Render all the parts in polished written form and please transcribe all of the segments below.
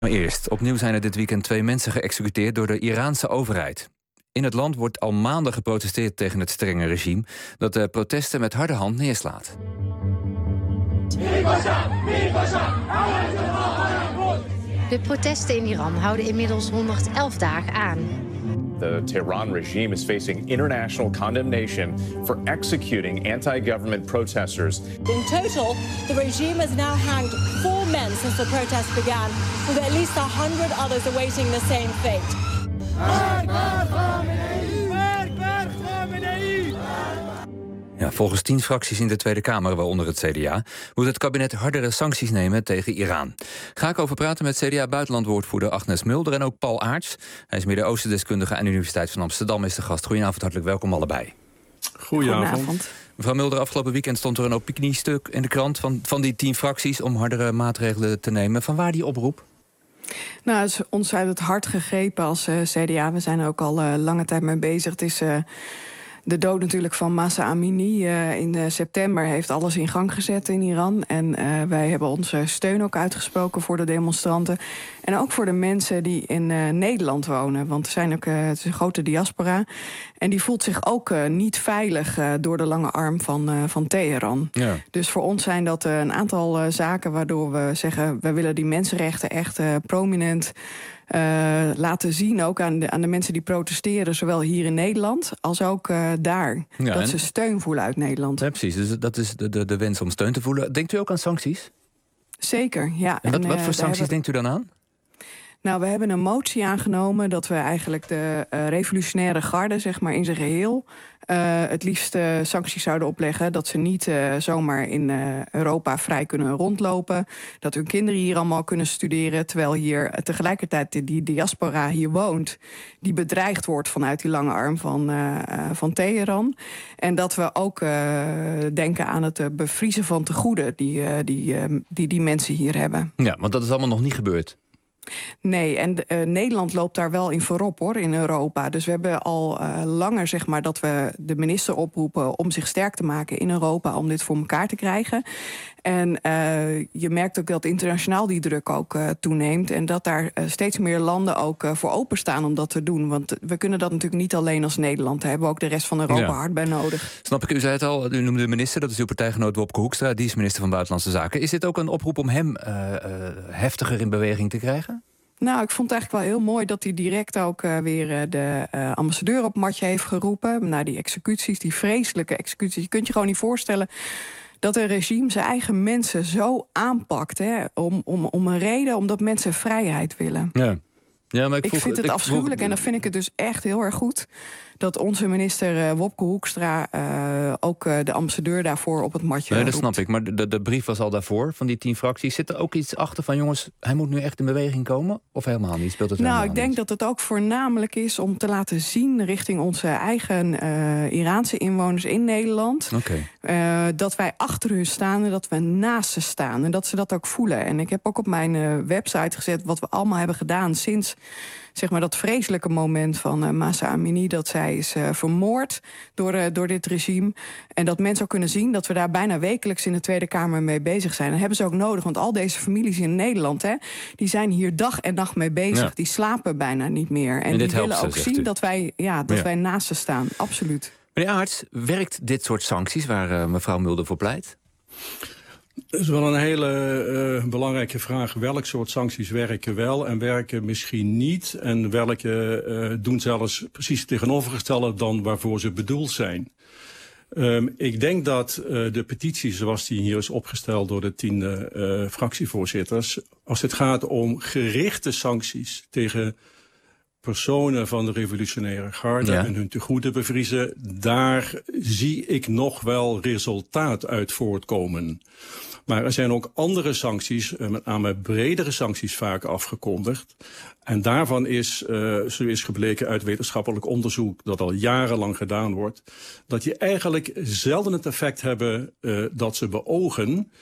Maar eerst, opnieuw zijn er dit weekend 2 mensen geëxecuteerd door de Iraanse overheid. In het land wordt al maanden geprotesteerd tegen het strenge regime dat de protesten met harde hand neerslaat. De protesten in Iran houden inmiddels 111 dagen aan. The Tehran regime is facing international condemnation for executing anti-government protesters. In total, the regime has now hanged 4 men since the protests began, with at least 100 others awaiting the same fate. Ja, volgens 10 fracties in de Tweede Kamer, waaronder het CDA, moet het kabinet hardere sancties nemen tegen Iran. Ga ik over praten met CDA-buitenlandwoordvoerder Agnes Mulder en ook Paul Aarts. Hij is Midden-Oosten-deskundige aan de Universiteit van Amsterdam. Is de gast. Goedenavond, hartelijk welkom allebei. Goedenavond. Mevrouw Mulder, afgelopen weekend stond er een opiniestuk in de krant van die 10 fracties om hardere maatregelen te nemen. Van waar die oproep? Nou, het is ons uit het hart gegrepen als CDA. We zijn er ook al lange tijd mee bezig. Het is de dood natuurlijk van Mahsa Amini in september heeft alles in gang gezet in Iran. En wij hebben onze steun ook uitgesproken voor de demonstranten. En ook voor de mensen die in Nederland wonen. Want er zijn ook, het is een grote diaspora. En die voelt zich ook niet veilig door de lange arm van Teheran. Ja. Dus voor ons zijn dat een aantal zaken waardoor we zeggen, we willen die mensenrechten echt prominent laten zien, ook aan de mensen die protesteren, zowel hier in Nederland als ook daar. Ja, dat ze steun voelen uit Nederland. Ja, precies. Dus dat is de wens om steun te voelen. Denkt u ook aan sancties? Zeker, ja. En wat voor sancties denkt u dan aan? Nou, we hebben een motie aangenomen dat we eigenlijk de revolutionaire garde, zeg maar in zijn geheel, het liefst sancties zouden opleggen. Dat ze niet zomaar in Europa vrij kunnen rondlopen. Dat hun kinderen hier allemaal kunnen studeren. Terwijl hier tegelijkertijd die diaspora hier woont, die bedreigd wordt vanuit die lange arm van Teheran. En dat we ook denken aan het bevriezen van tegoeden die mensen hier hebben. Ja, want dat is allemaal nog niet gebeurd. Nee, en Nederland loopt daar wel in voorop, hoor, in Europa. Dus we hebben al langer, zeg maar, dat we de minister oproepen om zich sterk te maken in Europa, om dit voor elkaar te krijgen. En je merkt ook dat internationaal die druk ook toeneemt. En dat daar steeds meer landen ook voor openstaan om dat te doen. Want we kunnen dat natuurlijk niet alleen als Nederland. Daar hebben we ook de rest van Europa hard bij nodig. Snap ik, u zei het al, u noemde de minister, dat is uw partijgenoot Wopke Hoekstra. Die is minister van Buitenlandse Zaken. Is dit ook een oproep om hem heftiger in beweging te krijgen? Nou, ik vond het eigenlijk wel heel mooi dat hij direct ook weer de ambassadeur op matje heeft geroepen. Na die executies, die vreselijke executies. Je kunt je gewoon niet voorstellen dat een regime zijn eigen mensen zo aanpakt, hè, om een reden, omdat mensen vrijheid willen. Ja. Ja, maar ik vind het afschuwelijk en dan vind ik het dus echt heel erg goed dat onze minister Wopke Hoekstra ook de ambassadeur daarvoor op het matje roept. Dat snap ik, maar de brief was al daarvoor van die 10 fracties. Zit er ook iets achter van, jongens, hij moet nu echt in beweging komen? Of helemaal niet? Speelt het nou, ik denk dat het ook voornamelijk is om te laten zien richting onze eigen Iraanse inwoners in Nederland. Dat wij achter hun staan en dat we naast ze staan. En dat ze dat ook voelen. En ik heb ook op mijn website gezet wat we allemaal hebben gedaan sinds, zeg maar, dat vreselijke moment van Mahsa Amini, dat zij is vermoord door dit regime. En dat mensen ook kunnen zien dat we daar bijna wekelijks in de Tweede Kamer mee bezig zijn. En hebben ze ook nodig, want al deze families in Nederland, hè, die zijn hier dag en nacht mee bezig. Ja. Die slapen bijna niet meer. En die willen ook zien dat wij naast ze staan. Absoluut. Meneer Aarts, werkt dit soort sancties waar mevrouw Mulder voor pleit? Dat is wel een hele belangrijke vraag. Welk soort sancties werken wel en werken misschien niet? En welke doen zelfs precies het tegenovergestelde dan waarvoor ze bedoeld zijn? Ik denk dat de petitie zoals die hier is opgesteld door de 10 fractievoorzitters, als het gaat om gerichte sancties tegen personen van de revolutionaire garde en hun tegoeden bevriezen, daar zie ik nog wel resultaat uit voortkomen. Maar er zijn ook andere sancties, met name bredere sancties vaak afgekondigd. En daarvan is, zo is gebleken uit wetenschappelijk onderzoek dat al jarenlang gedaan wordt, dat die eigenlijk zelden het effect hebben dat ze beogen.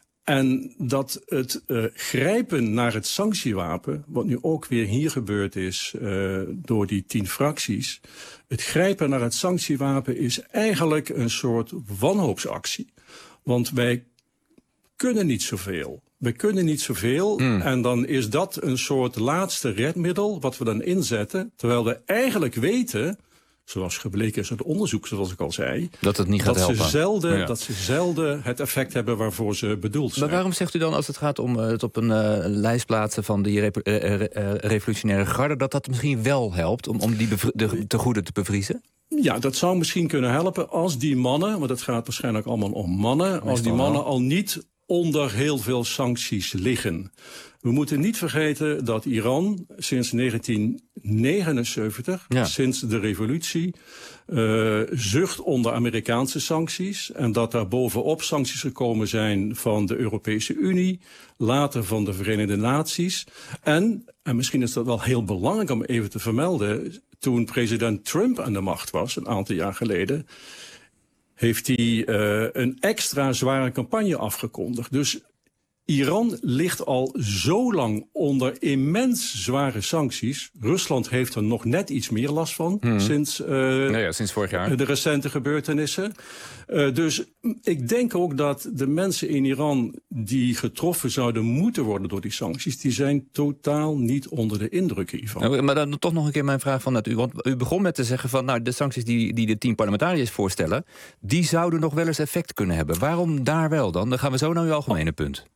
En dat het grijpen naar het sanctiewapen, wat nu ook weer hier gebeurd is door die 10 fracties. Het grijpen naar het sanctiewapen is eigenlijk een soort wanhoopsactie. Want wij kunnen niet zoveel. We kunnen niet zoveel. En dan is dat een soort laatste redmiddel wat we dan inzetten. Terwijl we eigenlijk weten, zoals gebleken is uit onderzoek, zoals ik al zei, dat het niet gaat helpen. Dat ze zelden het effect hebben waarvoor ze bedoeld zijn. Maar waarom zegt u dan, als het gaat om het op een lijst plaatsen van die revolutionaire garde, dat misschien wel helpt om die tegoeden te bevriezen? Ja, dat zou misschien kunnen helpen als die mannen, want het gaat waarschijnlijk allemaal om mannen, als die mannen al niet onder heel veel sancties liggen. We moeten niet vergeten dat Iran sinds 1979, sinds de revolutie, zucht onder Amerikaanse sancties. En dat daar bovenop sancties gekomen zijn van de Europese Unie, later van de Verenigde Naties. En misschien is dat wel heel belangrijk om even te vermelden, toen president Trump aan de macht was, een aantal jaar geleden, heeft hij een extra zware campagne afgekondigd. Dus Iran ligt al zo lang onder immens zware sancties. Rusland heeft er nog net iets meer last van sinds vorig jaar. De recente gebeurtenissen. Dus ik denk ook dat de mensen in Iran die getroffen zouden moeten worden door die sancties, die zijn totaal niet onder de indruk hiervan. Maar dan toch nog een keer mijn vraag van net u. Want u begon met te zeggen van de sancties die de 10 parlementariërs voorstellen, die zouden nog wel eens effect kunnen hebben. Waarom daar wel dan? Dan gaan we zo naar uw algemene punt.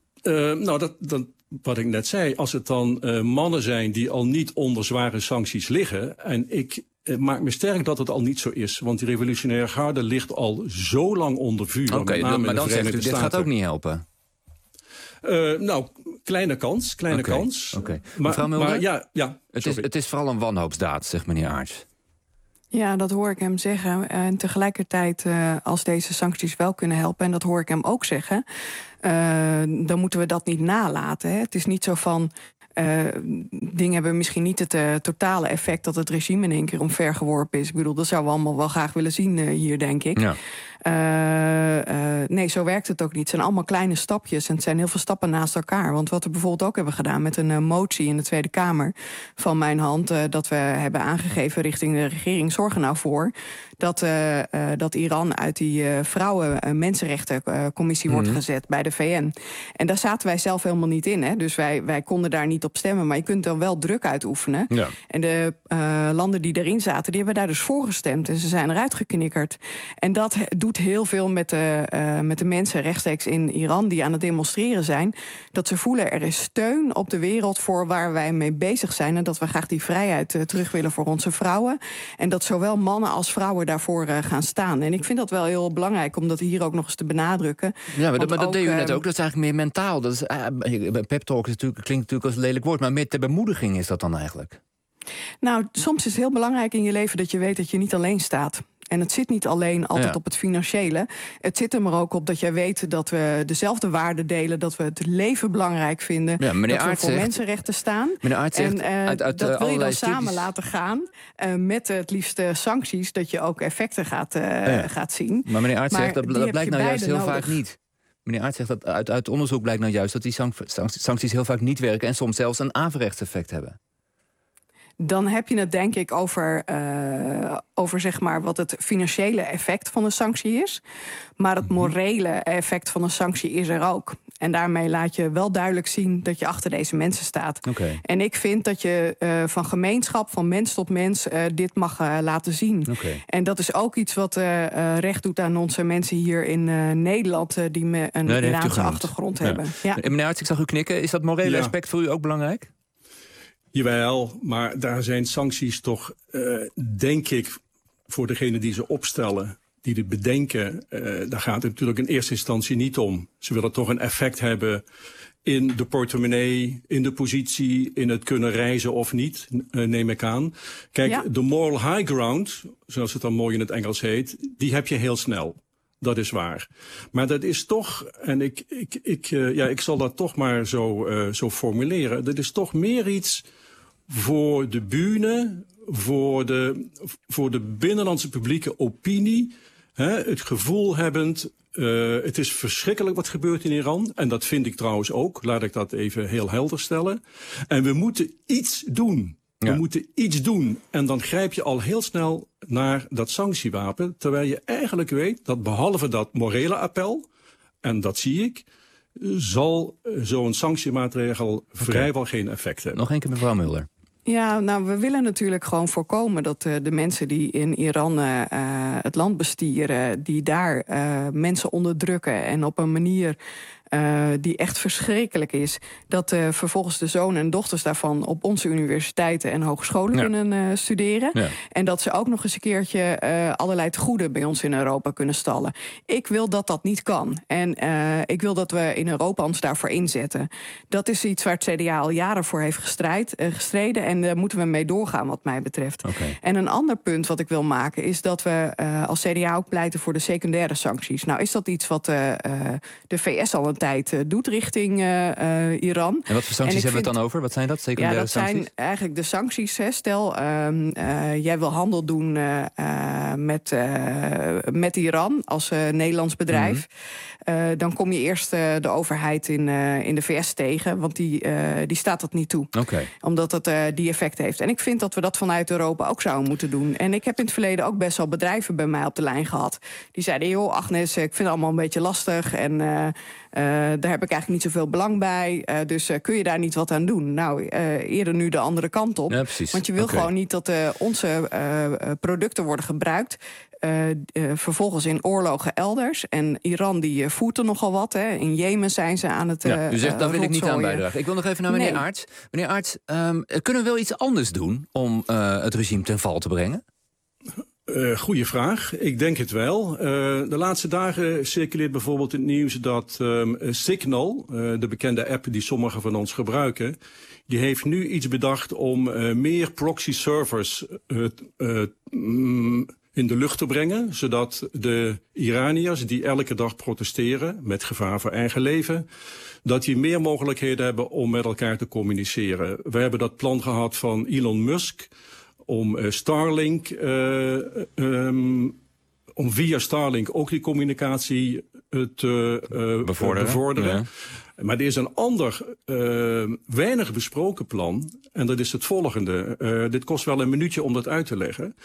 Wat ik net zei, als het dan mannen zijn die al niet onder zware sancties liggen, en ik maak me sterk dat het al niet zo is, want die revolutionaire garde ligt al zo lang onder vuur. Oké, maar dan zegt u, dit gaat ook niet helpen. Kleine kans. Okay. Mevrouw Mulder, ja, het is vooral een wanhoopsdaad, zegt meneer Aarts. Ja, dat hoor ik hem zeggen. En tegelijkertijd, als deze sancties wel kunnen helpen, en dat hoor ik hem ook zeggen, dan moeten we dat niet nalaten. Hè. Het is niet zo van, dingen hebben misschien niet het totale effect dat het regime in één keer omvergeworpen is. Ik bedoel, dat zouden we allemaal wel graag willen zien hier, denk ik. Ja. Nee, zo werkt het ook niet. Het zijn allemaal kleine stapjes en het zijn heel veel stappen naast elkaar. Want wat we bijvoorbeeld ook hebben gedaan met een motie in de Tweede Kamer van mijn hand, dat we hebben aangegeven richting de regering, zorg er nou voor dat Iran uit die vrouwen-mensenrechtencommissie wordt gezet bij de VN. En daar zaten wij zelf helemaal niet in. Hè? Dus wij konden daar niet op stemmen. Maar je kunt dan wel druk uitoefenen. Ja. En de landen die erin zaten, die hebben daar dus voor gestemd. En ze zijn eruit geknikkerd. En dat doet heel veel met de mensen rechtstreeks in Iran die aan het demonstreren zijn. Dat ze voelen, er is steun op de wereld voor waar wij mee bezig zijn. En dat we graag die vrijheid terug willen voor onze vrouwen. En dat zowel mannen als vrouwen daarvoor gaan staan. En ik vind dat wel heel belangrijk om dat hier ook nog eens te benadrukken. Ja, maar dat deed u net ook. Dat is eigenlijk meer mentaal. Dat is, pep talk klinkt natuurlijk als een lelijk woord, maar meer ter bemoediging is dat dan eigenlijk? Nou, soms is het heel belangrijk in je leven dat je weet dat je niet alleen staat. En het zit niet alleen altijd op het financiële. Het zit er maar ook op dat jij weet dat we dezelfde waarden delen, dat we het leven belangrijk vinden, dat we voor mensenrechten staan. Meneer Aarts zegt, en dat wil je dan samen laten gaan met het liefst sancties, dat je ook effecten gaat zien. Maar meneer Aarts zegt, dat blijkt nou juist heel vaak niet. Meneer Aarts zegt dat uit onderzoek blijkt nou juist dat die sancties heel vaak niet werken en soms zelfs een averechts effect hebben. Dan heb je het denk ik over zeg maar wat het financiële effect van een sanctie is. Maar het morele effect van een sanctie is er ook. En daarmee laat je wel duidelijk zien dat je achter deze mensen staat. Okay. En ik vind dat je van gemeenschap, van mens tot mens, dit mag laten zien. Okay. En dat is ook iets wat recht doet aan onze mensen hier in Nederland, die een Iraanse achtergrond hebben. Ja. Meneer Aarts, ik zag u knikken. Is dat morele aspect voor u ook belangrijk? Jawel, maar daar zijn sancties toch, denk ik, voor degene die ze opstellen, die dit bedenken, daar gaat het natuurlijk in eerste instantie niet om. Ze willen toch een effect hebben in de portemonnee, in de positie, in het kunnen reizen of niet, neem ik aan. Kijk, de moral high ground, zoals het dan mooi in het Engels heet, die heb je heel snel. Dat is waar. Maar dat is toch, en ik zal dat toch maar zo formuleren, dat is toch meer iets voor de bühne, voor de binnenlandse publieke opinie, het gevoel hebbend, het is verschrikkelijk wat gebeurt in Iran. En dat vind ik trouwens ook, laat ik dat even heel helder stellen. En we moeten iets doen. We moeten iets doen. En dan grijp je al heel snel naar dat sanctiewapen, terwijl je eigenlijk weet dat behalve dat morele appel, en dat zie ik, zal zo'n sanctiemaatregel vrijwel geen effect hebben. Nog één keer mevrouw Mulder. Ja, nou, we willen natuurlijk gewoon voorkomen dat de mensen die in Iran het land bestieren, die daar mensen onderdrukken en op een manier die echt verschrikkelijk is, dat vervolgens de zonen en dochters daarvan op onze universiteiten en hogescholen kunnen studeren. Ja. En dat ze ook nog eens een keertje allerlei tegoeden bij ons in Europa kunnen stallen. Ik wil dat dat niet kan. En ik wil dat we in Europa ons daarvoor inzetten. Dat is iets waar het CDA al jaren voor heeft gestreden. En daar moeten we mee doorgaan wat mij betreft. Okay. En een ander punt wat ik wil maken is dat we als CDA ook pleiten voor de secundaire sancties. Nou is dat iets wat de VS al een tijd doet richting Iran. En wat voor sancties hebben we het dan over? Wat zijn dat, secundaire sancties? Ja, dat zijn eigenlijk de sancties. Stel, jij wil handel doen met Iran als Nederlands bedrijf. Dan kom je eerst de overheid in de VS tegen, want die staat dat niet toe. Okay. Omdat het die effect heeft. En ik vind dat we dat vanuit Europa ook zouden moeten doen. En ik heb in het verleden ook best wel bedrijven bij mij op de lijn gehad. Die zeiden, joh, Agnes, ik vind het allemaal een beetje lastig en daar heb ik eigenlijk niet zoveel belang bij. Dus kun je daar niet wat aan doen? Nou, eerder nu de andere kant op. Ja, precies. Want je wil gewoon niet dat onze producten worden gebruikt. Vervolgens in oorlogen elders. En Iran die voert er nogal wat. Hè. In Jemen zijn ze aan het u zegt, daar wil ik niet aan bijdragen. Ik wil nog even naar meneer Aarts. Meneer Aarts, kunnen we wel iets anders doen om het regime ten val te brengen? Goeie vraag. Ik denk het wel. De laatste dagen circuleert bijvoorbeeld in het nieuws dat Signal, de bekende app die sommigen van ons gebruiken, die heeft nu iets bedacht om meer proxy servers in de lucht te brengen, zodat de Iraniërs die elke dag protesteren met gevaar voor eigen leven, dat die meer mogelijkheden hebben om met elkaar te communiceren. We hebben dat plan gehad van Elon Musk om Starlink, om via Starlink ook die communicatie te bevorderen. Ja. Maar er is een ander, weinig besproken plan, en dat is het volgende. Dit kost wel een minuutje om dat uit te leggen.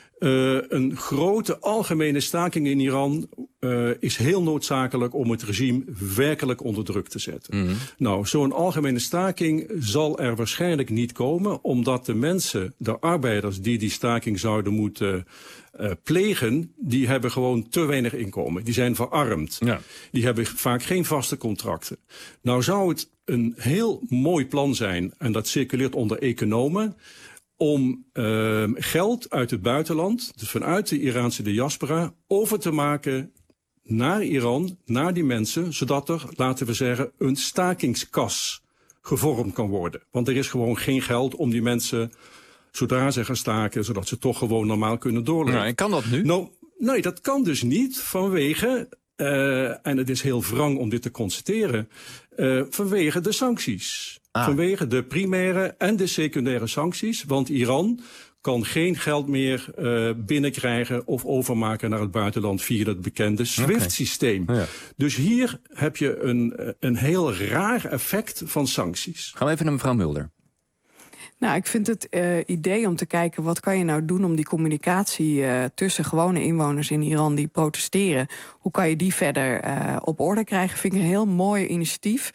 Een grote algemene staking in Iran is heel noodzakelijk om het regime werkelijk onder druk te zetten. Mm-hmm. Nou, zo'n algemene staking zal er waarschijnlijk niet komen, omdat de mensen, de arbeiders die staking zouden moeten plegen, die hebben gewoon te weinig inkomen. Die zijn verarmd. Ja. Die hebben vaak geen vaste contracten. Nou zou het een heel mooi plan zijn, en dat circuleert onder economen, om geld uit het buitenland, dus vanuit de Iraanse diaspora, over te maken naar Iran, naar die mensen, zodat er, laten we zeggen, een stakingskas gevormd kan worden. Want er is gewoon geen geld om die mensen, zodra ze gaan staken, zodat ze toch gewoon normaal kunnen doorleven. Nou, en kan dat nu? Nou, nee, dat kan dus niet vanwege, en het is heel wrang om dit te constateren, vanwege de sancties. Vanwege de primaire en de secundaire sancties. Want Iran kan geen geld meer binnenkrijgen of overmaken naar het buitenland via het bekende SWIFT-systeem. Okay. Ja. Dus hier heb je een heel raar effect van sancties. Gaan we even naar mevrouw Mulder. Nou, ik vind het idee om te kijken, wat kan je nou doen om die communicatie tussen gewone inwoners in Iran die protesteren, hoe kan je die verder op orde krijgen, vind ik een heel mooi initiatief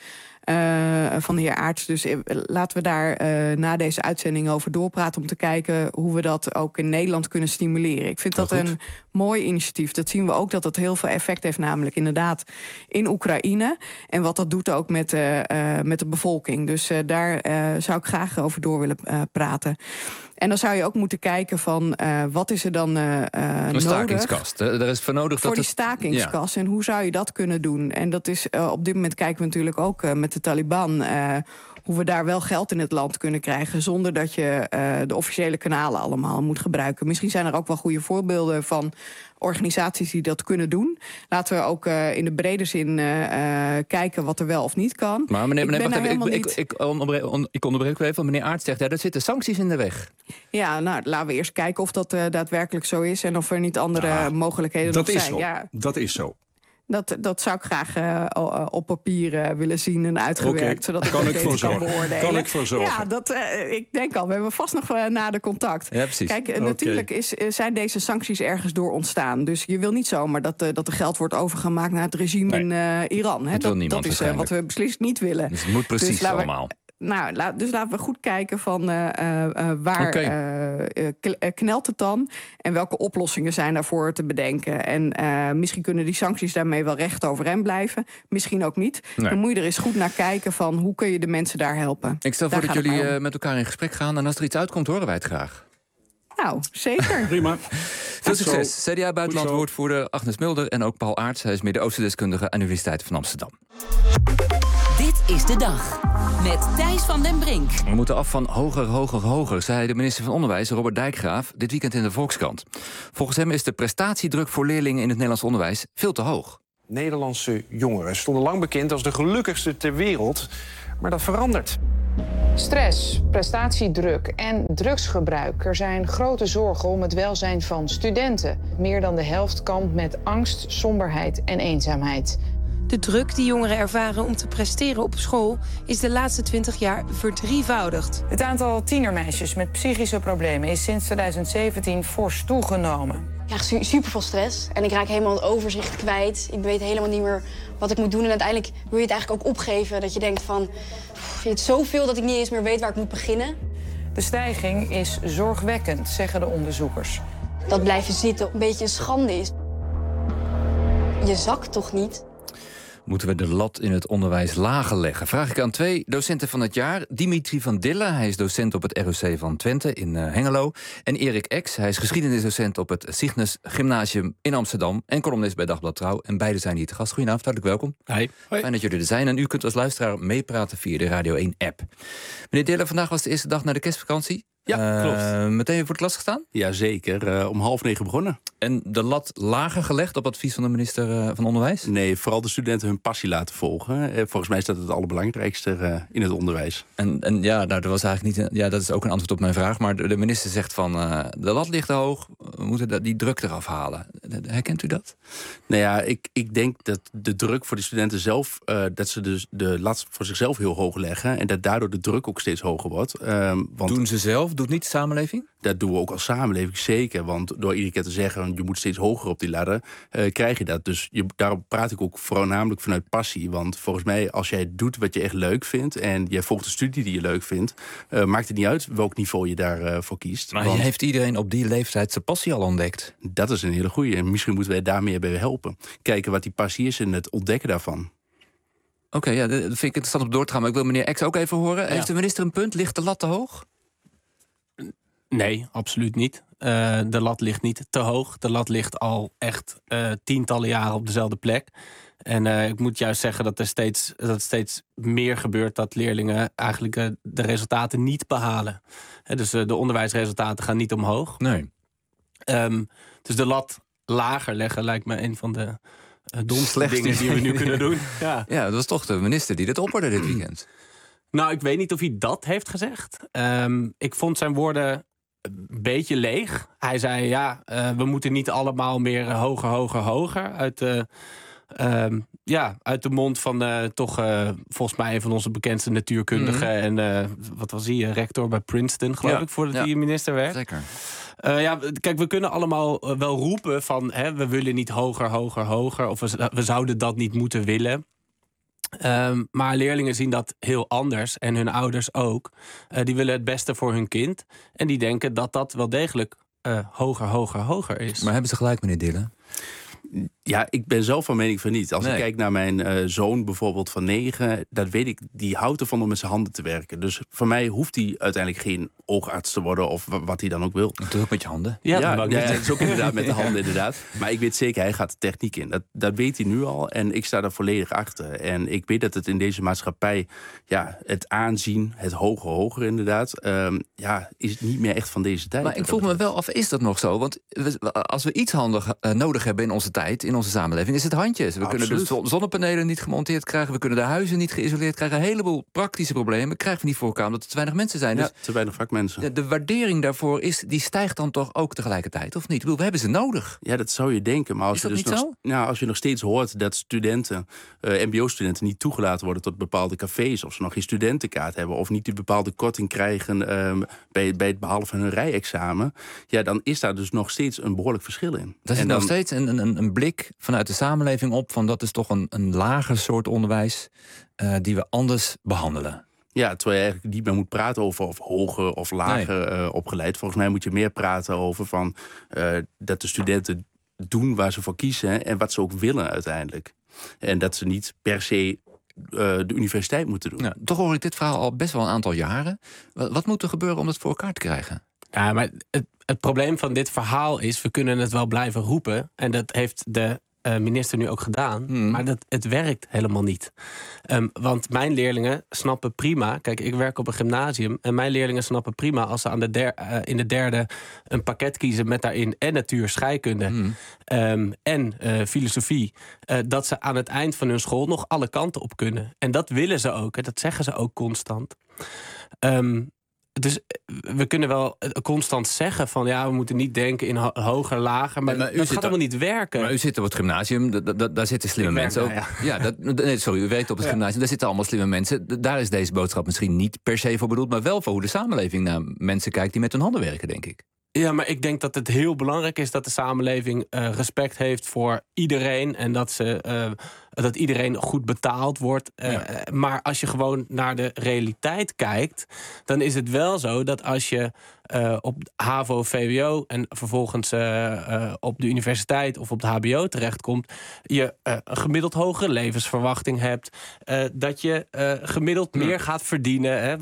van de heer Aarts. Dus laten we daar na deze uitzending over doorpraten om te kijken hoe we dat ook in Nederland kunnen stimuleren. Ik vind dat een mooi initiatief. Dat zien we ook dat het heel veel effect heeft, namelijk inderdaad in Oekraïne. En wat dat doet ook met de bevolking. Dus daar zou ik graag over door willen praten. En dan zou je ook moeten kijken van wat is er dan nodig? Stakingskast. Er is voor nodig voor die stakingskast. Ja. En hoe zou je dat kunnen doen? En dat is op dit moment kijken we natuurlijk ook met de Taliban hoe we daar wel geld in het land kunnen krijgen zonder dat je de officiële kanalen allemaal moet gebruiken. Misschien zijn er ook wel goede voorbeelden van organisaties die dat kunnen doen. Laten we ook in de brede zin kijken wat er wel of niet kan. Maar ik onderbreek u even, want meneer Aarts zegt, er zitten sancties in de weg. Ja, nou, laten we eerst kijken of dat daadwerkelijk zo is en of er niet andere mogelijkheden nog zijn. Ja. Dat is zo. Dat zou ik graag op papier willen zien en uitgewerkt. Zodat ik kan het beter kan beoordelen. Kan ik voor zorgen. Ja, ik denk al. We hebben vast nog nader contact. Ja, precies. Kijk, natuurlijk zijn deze sancties ergens door ontstaan. Dus je wil niet zomaar dat er geld wordt overgemaakt naar het regime in Iran. Hè? Dat is wat we beslist niet willen. Dus het moet precies allemaal. Dus laten we goed kijken van waar knelt het dan en welke oplossingen zijn daarvoor te bedenken. En misschien kunnen die sancties daarmee wel recht overeind blijven. Misschien ook niet. Nee. Dan moet je er eens goed naar kijken van hoe kun je de mensen daar helpen. Ik stel voor dat jullie met elkaar in gesprek gaan. En als er iets uitkomt, horen wij het graag. Nou, zeker. Prima. Veel succes. CDA-buitenlandwoordvoerder Agnes Mulder en ook Paul Aarts. Hij is Midden-Oosten-deskundige aan de Universiteit van Amsterdam. Dit is de dag. Met Thijs van den Brink. We moeten af van hoger, hoger, hoger, zei de minister van Onderwijs, Robert Dijkgraaf, dit weekend in de Volkskrant. Volgens hem is de prestatiedruk voor leerlingen in het Nederlands onderwijs veel te hoog. Nederlandse jongeren stonden lang bekend als de gelukkigste ter wereld, maar dat verandert. Stress, prestatiedruk en drugsgebruik. Er zijn grote zorgen om het welzijn van studenten. Meer dan de helft kampt met angst, somberheid en eenzaamheid. De druk die jongeren ervaren om te presteren op school is de laatste 20 jaar verdrievoudigd. Het aantal tienermeisjes met psychische problemen is sinds 2017 fors toegenomen. Ik krijg super veel stress en ik raak helemaal het overzicht kwijt. Ik weet helemaal niet meer wat ik moet doen. En uiteindelijk wil je het eigenlijk ook opgeven. Dat je denkt van, het is zoveel dat ik niet eens meer weet waar ik moet beginnen. De stijging is zorgwekkend, zeggen de onderzoekers. Dat blijven zitten een beetje een schande is. Je zakt toch niet? Moeten we de lat in het onderwijs lager leggen? Vraag ik aan 2 docenten van het jaar. Dimitri van Dille, hij is docent op het ROC van Twente in Hengelo. En Erik Ex, hij is geschiedenisdocent op het Cygnus Gymnasium in Amsterdam. En columnist bij Dagblad Trouw. En beide zijn hier te gast. Goedenavond, hartelijk welkom. Hoi. Fijn dat jullie er zijn. En u kunt als luisteraar meepraten via de Radio 1-app. Meneer Dille, vandaag was de eerste dag na de kerstvakantie. Ja, klopt. Meteen weer voor de klas gestaan? Jazeker, om 8:30 begonnen. En de lat lager gelegd op advies van de minister van Onderwijs? Nee, vooral de studenten hun passie laten volgen. Volgens mij is dat het allerbelangrijkste in het onderwijs. En ja, nou, dat was eigenlijk niet. Ja, dat is ook een antwoord op mijn vraag. Maar de minister zegt van de lat ligt te hoog. We moeten die druk eraf halen. Herkent u dat? Nou ja, ik denk dat de druk voor de studenten zelf, dat ze dus de lat voor zichzelf heel hoog leggen. En dat daardoor de druk ook steeds hoger wordt. Want doen ze zelf? Doet niet de samenleving? Dat doen we ook als samenleving zeker. Want door iedere keer te zeggen, je moet steeds hoger op die ladder, krijg je dat. Dus daarom praat ik ook voornamelijk vanuit passie. Want volgens mij, als jij doet wat je echt leuk vindt en je volgt een studie die je leuk vindt, maakt het niet uit welk niveau je daarvoor kiest. Maar heeft iedereen op die leeftijd zijn passie al ontdekt? Dat is een hele goeie. En misschien moeten wij daar meer bij helpen. Kijken wat die passie is en het ontdekken daarvan. Oké, ja, dat vind ik interessant om door te gaan. Maar ik wil meneer Ex ook even horen. Ja. Heeft de minister een punt? Ligt de lat te hoog? Nee, absoluut niet. De lat ligt niet te hoog. De lat ligt al echt tientallen jaren op dezelfde plek. En ik moet juist zeggen dat het steeds meer gebeurt dat leerlingen eigenlijk de resultaten niet behalen. Dus de onderwijsresultaten gaan niet omhoog. Nee. Dus de lat lager leggen lijkt me een van de domste dingen die we nu kunnen doen. Ja, dat was toch de minister die dit opperde dit weekend. Nou, ik weet niet of hij dat heeft gezegd. Ik vond zijn woorden een beetje leeg. Hij zei, we moeten niet allemaal meer hoger. Uit de mond van volgens mij een van onze bekendste natuurkundigen. Mm-hmm. En wat was hij? Rector bij Princeton, geloof ik, voordat hij minister werd. Zeker. Kijk, we kunnen allemaal wel roepen van, we willen niet hoger. Of we zouden dat niet moeten willen. Maar leerlingen zien dat heel anders. En hun ouders ook. Die willen het beste voor hun kind. En die denken dat dat wel degelijk hoger is. Maar hebben ze gelijk, meneer Dille? Ja, ik ben zelf van mening van niet. Als ik kijk naar mijn zoon bijvoorbeeld van 9... dat weet ik, die houdt ervan om met zijn handen te werken. Dus voor mij hoeft hij uiteindelijk geen oogarts te worden of wat hij dan ook wil. Dat doe ook met je handen. Ja, dat is ook inderdaad met de handen inderdaad. Maar ik weet zeker, hij gaat de techniek in. Dat weet hij nu al en ik sta daar volledig achter. En ik weet dat het in deze maatschappij, het aanzien, het hoger inderdaad, is niet meer echt van deze tijd. Maar ik vroeg me wel af, is dat nog zo? Want als we iets nodig hebben in onze onze tijd, in onze samenleving, is het handjes. We kunnen dus zonnepanelen niet gemonteerd krijgen. We kunnen de huizen niet geïsoleerd krijgen. Een heleboel praktische problemen krijgen we niet voor elkaar omdat er te weinig mensen zijn. Ja, dus te weinig vakmensen. De waardering daarvoor die stijgt dan toch ook tegelijkertijd, of niet? Ik bedoel, we hebben ze nodig. Ja, dat zou je denken. Maar als als je nog steeds hoort dat studenten, mbo-studenten, niet toegelaten worden tot bepaalde cafés, of ze nog geen studentenkaart hebben, of niet die bepaalde korting krijgen bij het behalen van hun rijexamen, ja, dan is daar dus nog steeds een behoorlijk verschil in. Daar zit nog steeds een blik vanuit de samenleving op van dat is toch een lager soort onderwijs die we anders behandelen. Ja, terwijl je eigenlijk niet meer moet praten over of hoger of lager opgeleid. Volgens mij moet je meer praten over van dat de studenten doen waar ze voor kiezen en wat ze ook willen uiteindelijk. En dat ze niet per se de universiteit moeten doen. Ja, toch hoor ik dit verhaal al best wel een aantal jaren. Wat moet er gebeuren om dat voor elkaar te krijgen? Ja, maar het probleem van dit verhaal is, we kunnen het wel blijven roepen. En dat heeft de minister nu ook gedaan. Maar het werkt helemaal niet. Want mijn leerlingen snappen prima. Kijk, ik werk op een gymnasium. En mijn leerlingen snappen prima als ze in de derde een pakket kiezen met daarin en natuur, scheikunde en filosofie. Dat ze aan het eind van hun school nog alle kanten op kunnen. En dat willen ze ook. En dat zeggen ze ook constant. Dus we kunnen wel constant zeggen van ja, we moeten niet denken in hoger, lager, maar dat gaat allemaal niet werken. Maar u zit op het gymnasium, daar zitten slimme mensen ook. U weet op het gymnasium, daar zitten allemaal slimme mensen. Daar is deze boodschap misschien niet per se voor bedoeld, maar wel voor hoe de samenleving naar mensen kijkt die met hun handen werken, denk ik. Ja, maar ik denk dat het heel belangrijk is dat de samenleving respect heeft voor iedereen en dat iedereen goed betaald wordt. Maar als je gewoon naar de realiteit kijkt, dan is het wel zo dat als je op HAVO, VWO en vervolgens op de universiteit of op de HBO terechtkomt, je een gemiddeld hogere levensverwachting hebt, dat je gemiddeld meer gaat verdienen. Hè,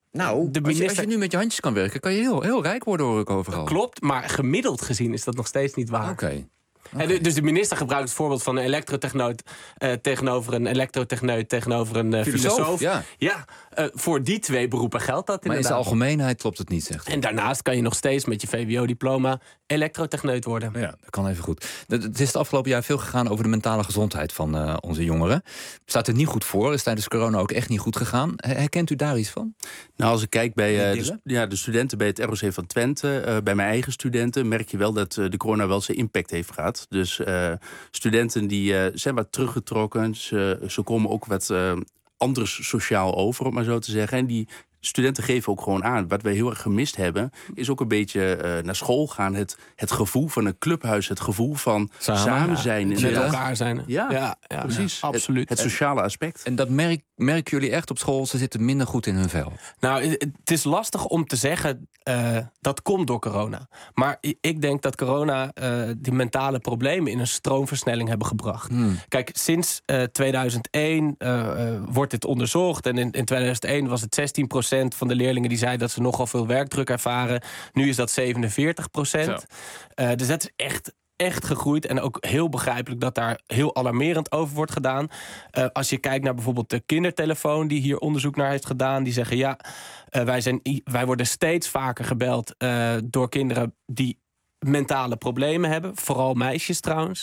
als je nu met je handjes kan werken, kan je heel rijk worden, hoor ik overal. Klopt, maar gemiddeld gezien is dat nog steeds niet waar. Oké. En dus de minister gebruikt het voorbeeld van een elektrotechneut tegenover een elektrotechneut tegenover een filosoof. Ja, voor die twee beroepen geldt dat inderdaad. Maar in zijn algemeenheid klopt het niet, zegt hij. En daarnaast kan je nog steeds met je VWO-diploma elektrotechneut worden. Ja, dat kan even goed. Het is het afgelopen jaar veel gegaan over de mentale gezondheid van onze jongeren. Staat het niet goed voor? Is tijdens corona ook echt niet goed gegaan? Herkent u daar iets van? Nou, als ik kijk bij de studenten bij het ROC van Twente, bij mijn eigen studenten, merk je wel dat de corona wel zijn impact heeft gehad. Dus studenten die zijn wat teruggetrokken. Ze komen ook wat anders sociaal over, om maar zo te zeggen. En die studenten geven ook gewoon aan. Wat wij heel erg gemist hebben, is ook een beetje naar school gaan. Het gevoel van een clubhuis, het gevoel van samen zijn. Met elkaar zijn. Ja, precies. Absoluut. Het sociale aspect. En dat merken jullie echt op school? Ze zitten minder goed in hun vel. Nou, het is lastig om te zeggen dat komt door corona. Maar ik denk dat corona die mentale problemen in een stroomversnelling hebben gebracht. Kijk, sinds 2001 wordt dit onderzocht. En in 2001 was het 16% van de leerlingen die zei dat ze nogal veel werkdruk ervaren. Nu is dat 47%. Dus dat is echt gegroeid. En ook heel begrijpelijk dat daar heel alarmerend over wordt gedaan. Als je kijkt naar bijvoorbeeld de kindertelefoon die hier onderzoek naar heeft gedaan. Die zeggen wij worden steeds vaker gebeld door kinderen die mentale problemen hebben. Vooral meisjes trouwens.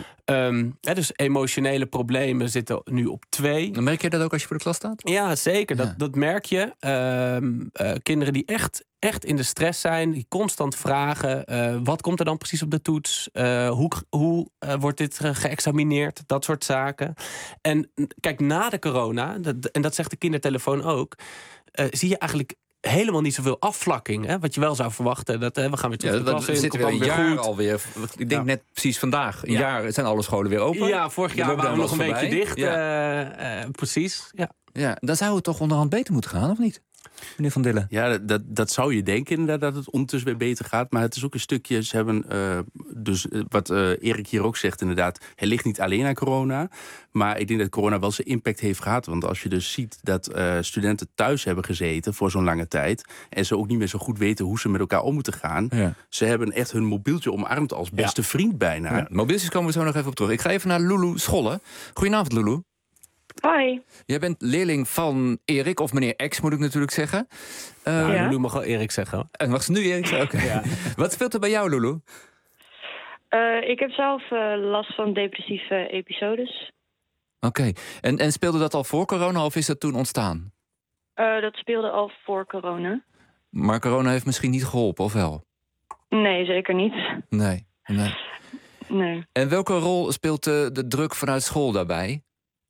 Dus emotionele problemen zitten nu op 2. Dan merk je dat ook als je voor de klas staat? Ja, zeker. Dat merk je. Kinderen die echt in de stress zijn, die constant vragen, wat komt er dan precies op de toets? Hoe wordt dit geëxamineerd? Dat soort zaken. En kijk, na de corona, en dat zegt de kindertelefoon ook, zie je eigenlijk helemaal niet zoveel afvlakking. Hè? Wat je wel zou verwachten. We gaan weer terug de klas in. We zitten weer een jaar alweer. Ik denk net precies vandaag. Een jaar zijn alle scholen weer open. Ja, vorig jaar waren we nog een weekje dicht. Precies. Ja, dan zou het toch onderhand beter moeten gaan, of niet? Meneer Van Dillen. Ja, dat zou je denken inderdaad, dat het ondertussen weer beter gaat. Maar het is ook een stukje, ze hebben dus wat Erik hier ook zegt inderdaad, het ligt niet alleen aan corona. Maar ik denk dat corona wel zijn impact heeft gehad. Want als je dus ziet dat studenten thuis hebben gezeten voor zo'n lange tijd en ze ook niet meer zo goed weten hoe ze met elkaar om moeten gaan. Ja. Ze hebben echt hun mobieltje omarmd als beste vriend bijna. Ja, mobieltjes komen we zo nog even op terug. Ik ga even naar Lulu Scholle. Goedenavond, Lulu. Hoi. Jij bent leerling van Erik, of meneer X moet ik natuurlijk zeggen. Lulu mag wel Erik zeggen. Mag ze nu Erik zeggen? Okay. Ja. Wat speelt er bij jou, Lulu? Ik heb zelf last van depressieve episodes. Oké. En speelde dat al voor corona of is dat toen ontstaan? Dat speelde al voor corona. Maar corona heeft misschien niet geholpen, of wel? Nee, zeker niet. Nee. En welke rol speelt de druk vanuit school daarbij?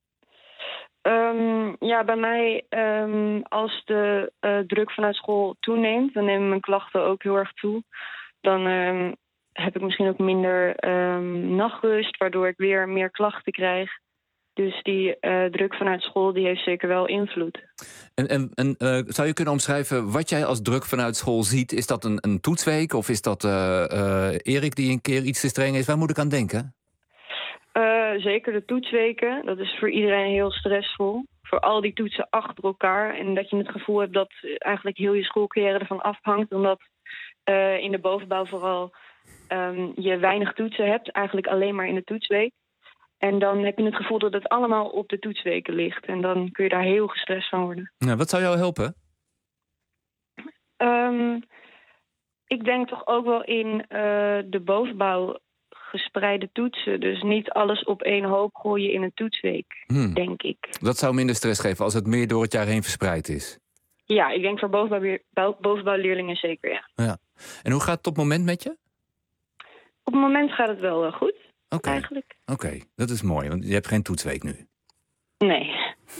Bij mij, als de druk vanuit school toeneemt, dan nemen mijn klachten ook heel erg toe. Dan heb ik misschien ook minder nachtrust, waardoor ik weer meer klachten krijg. Dus die druk vanuit school die heeft zeker wel invloed. En zou je kunnen omschrijven wat jij als druk vanuit school ziet? Is dat een toetsweek of is dat Erik die een keer iets te streng is? Waar moet ik aan denken? Zeker de toetsweken. Dat is voor iedereen heel stressvol. Voor al die toetsen achter elkaar. En dat je het gevoel hebt dat eigenlijk heel je schoolcarrière ervan afhangt. Omdat in de bovenbouw vooral je weinig toetsen hebt. Eigenlijk alleen maar in de toetsweek. En dan heb je het gevoel dat het allemaal op de toetsweken ligt. En dan kun je daar heel gestrest van worden. Nou, wat zou jou helpen? Ik denk toch ook wel in de bovenbouw gespreide toetsen. Dus niet alles op één hoop gooien in een toetsweek, denk ik. Dat zou minder stress geven als het meer door het jaar heen verspreid is? Ja, ik denk voor bovenbouwleerlingen zeker, ja. En hoe gaat het op het moment met je? Op het moment gaat het wel goed, eigenlijk. Oké, dat is mooi, want je hebt geen toetsweek nu. Nee.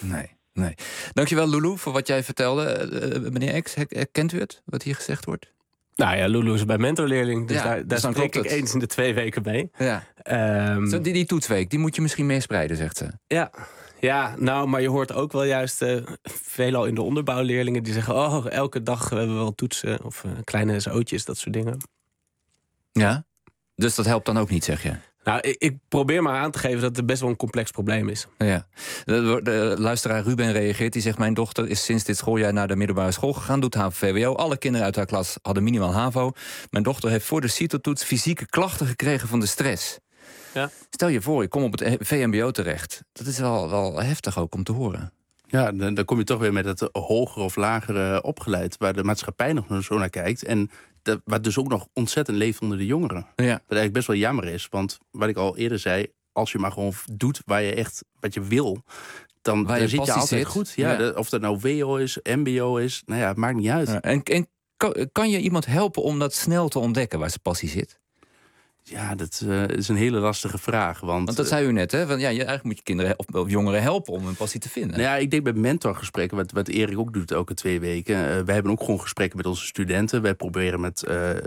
Dankjewel, Lulu, voor wat jij vertelde. Meneer X, herkent u het, wat hier gezegd wordt? Nou ja, Lulu is bij mentorleerling, dus daar dus dan spreek ik eens in de 2 weken mee. Ja. Die toetsweek, die moet je misschien meer spreiden, zegt ze. Ja, nou, maar je hoort ook wel juist veelal in de onderbouwleerlingen die zeggen, elke dag hebben we wel toetsen of kleine SO'tjes, dat soort dingen. Ja, dus dat helpt dan ook niet, zeg je? Nou, ik probeer maar aan te geven dat het best wel een complex probleem is. Ja. De luisteraar Ruben reageert. Die zegt, mijn dochter is sinds dit schooljaar naar de middelbare school gegaan. Doet HAVO-VWO. Alle kinderen uit haar klas hadden minimaal HAVO. Mijn dochter heeft voor de CITO-toets fysieke klachten gekregen van de stress. Ja. Stel je voor, ik kom op het VMBO terecht. Dat is wel heftig ook om te horen. Ja, dan kom je toch weer met het hogere of lagere opgeleid, waar de maatschappij nog zo naar kijkt. En wat dus ook nog ontzettend leeft onder de jongeren. Ja. Wat eigenlijk best wel jammer is. Want wat ik al eerder zei, als je maar gewoon doet waar je echt wat je wil, dan zit je altijd goed. Ja. Of dat nou WO is, MBO is, nou ja, het maakt niet uit. Ja, en kan je iemand helpen om dat snel te ontdekken waar zijn passie zit? Ja, dat is een hele lastige vraag. Want dat zei u net, hè? Eigenlijk moet je kinderen of jongeren helpen om hun passie te vinden. Nou ja, ik denk bij mentorgesprekken, wat Erik ook doet elke 2 weken. Wij hebben ook gewoon gesprekken met onze studenten. Wij proberen met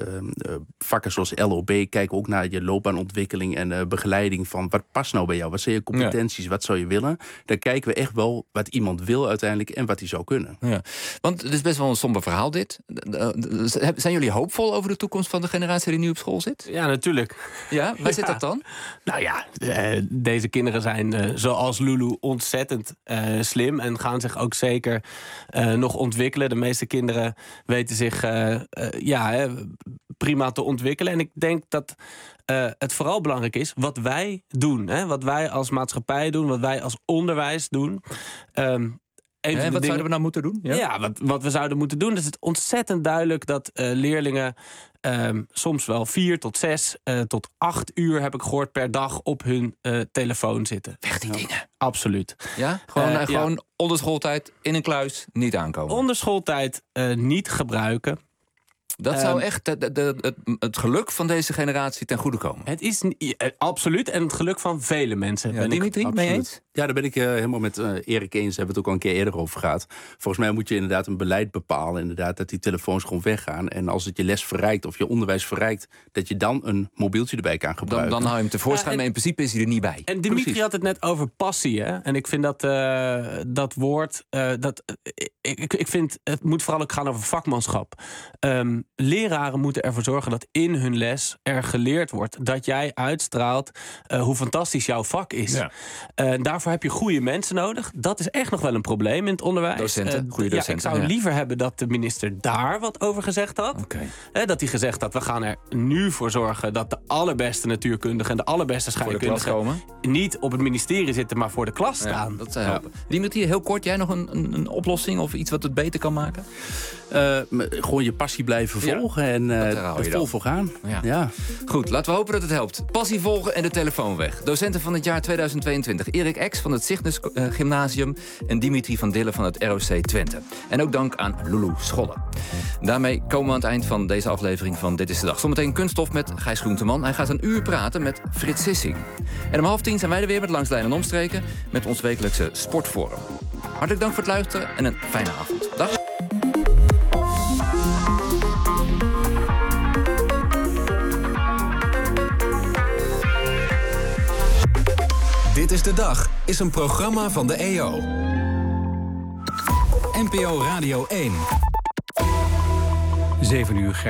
vakken zoals LOB, kijken ook naar je loopbaanontwikkeling en begeleiding van wat past nou bij jou? Wat zijn je competenties? Ja. Wat zou je willen? Dan kijken we echt wel wat iemand wil uiteindelijk en wat hij zou kunnen. Ja. Want het is best wel een somber verhaal dit. Zijn jullie hoopvol over de toekomst van de generatie die nu op school zit? Ja, natuurlijk. Ja, waar zit dat dan? Nou ja, deze kinderen zijn zoals Lulu ontzettend slim en gaan zich ook zeker nog ontwikkelen. De meeste kinderen weten zich prima te ontwikkelen. En ik denk dat het vooral belangrijk is wat wij doen. Hè? Wat wij als maatschappij doen, wat wij als onderwijs doen. Wat zouden we nou moeten doen? Ja, wat we zouden moeten doen, is het ontzettend duidelijk dat leerlingen soms wel 4 tot 6 tot 8 uur, heb ik gehoord, per dag op hun telefoon zitten. Weg die dingen. Absoluut. Ja? Gewoon onder schooltijd in een kluis niet aankomen. Onder schooltijd niet gebruiken. Dat zou echt het geluk van deze generatie ten goede komen. Het is absoluut. En het geluk van vele mensen. Ja, Dimitri, mee eens? Ja, daar ben ik helemaal met Erik eens. Hebben we het ook al een keer eerder over gehad. Volgens mij moet je inderdaad een beleid bepalen. Inderdaad, dat die telefoons gewoon weggaan. En als het je les verrijkt of je onderwijs verrijkt, dat je dan een mobieltje erbij kan gebruiken. Dan hou je hem tevoorschijn, maar in principe is hij er niet bij. En Dimitri had het net over passie. Hè? En ik vind dat woord... Ik vind, het moet vooral ook gaan over vakmanschap. Leraren moeten ervoor zorgen dat in hun les er geleerd wordt. Dat jij uitstraalt hoe fantastisch jouw vak is. Ja. Daarvoor heb je goede mensen nodig. Dat is echt nog wel een probleem in het onderwijs. Docenten, goede docenten. Ik zou liever hebben dat de minister daar wat over gezegd had. Okay. Dat hij gezegd had, we gaan er nu voor zorgen dat de allerbeste natuurkundigen en de allerbeste scheikundigen niet op het ministerie zitten, maar voor de klas staan. Ja, dat zou helpen. Dimitri, heel kort, jij nog een oplossing of iets wat het beter kan maken? Gewoon je passie blijven volgen en er vol voor gaan. Ja. Goed, laten we hopen dat het helpt. Passie volgen en de telefoon weg. Docenten van het jaar 2022. Erik Ex van het Cygnus Gymnasium en Dimitri van Dillen van het ROC Twente. En ook dank aan Lulu Scholle. Daarmee komen we aan het eind van deze aflevering van Dit is de Dag. Zometeen kunststof met Gijs Groenteman. Hij gaat een uur praten met Frits Sissing. En om 9:30 zijn wij er weer met Langs de Lijn en Omstreken met ons wekelijkse Sportforum. Hartelijk dank voor het luisteren en een fijne avond. Dag. Dit is de Dag is een programma van de EO. NPO Radio 1. 7 uur.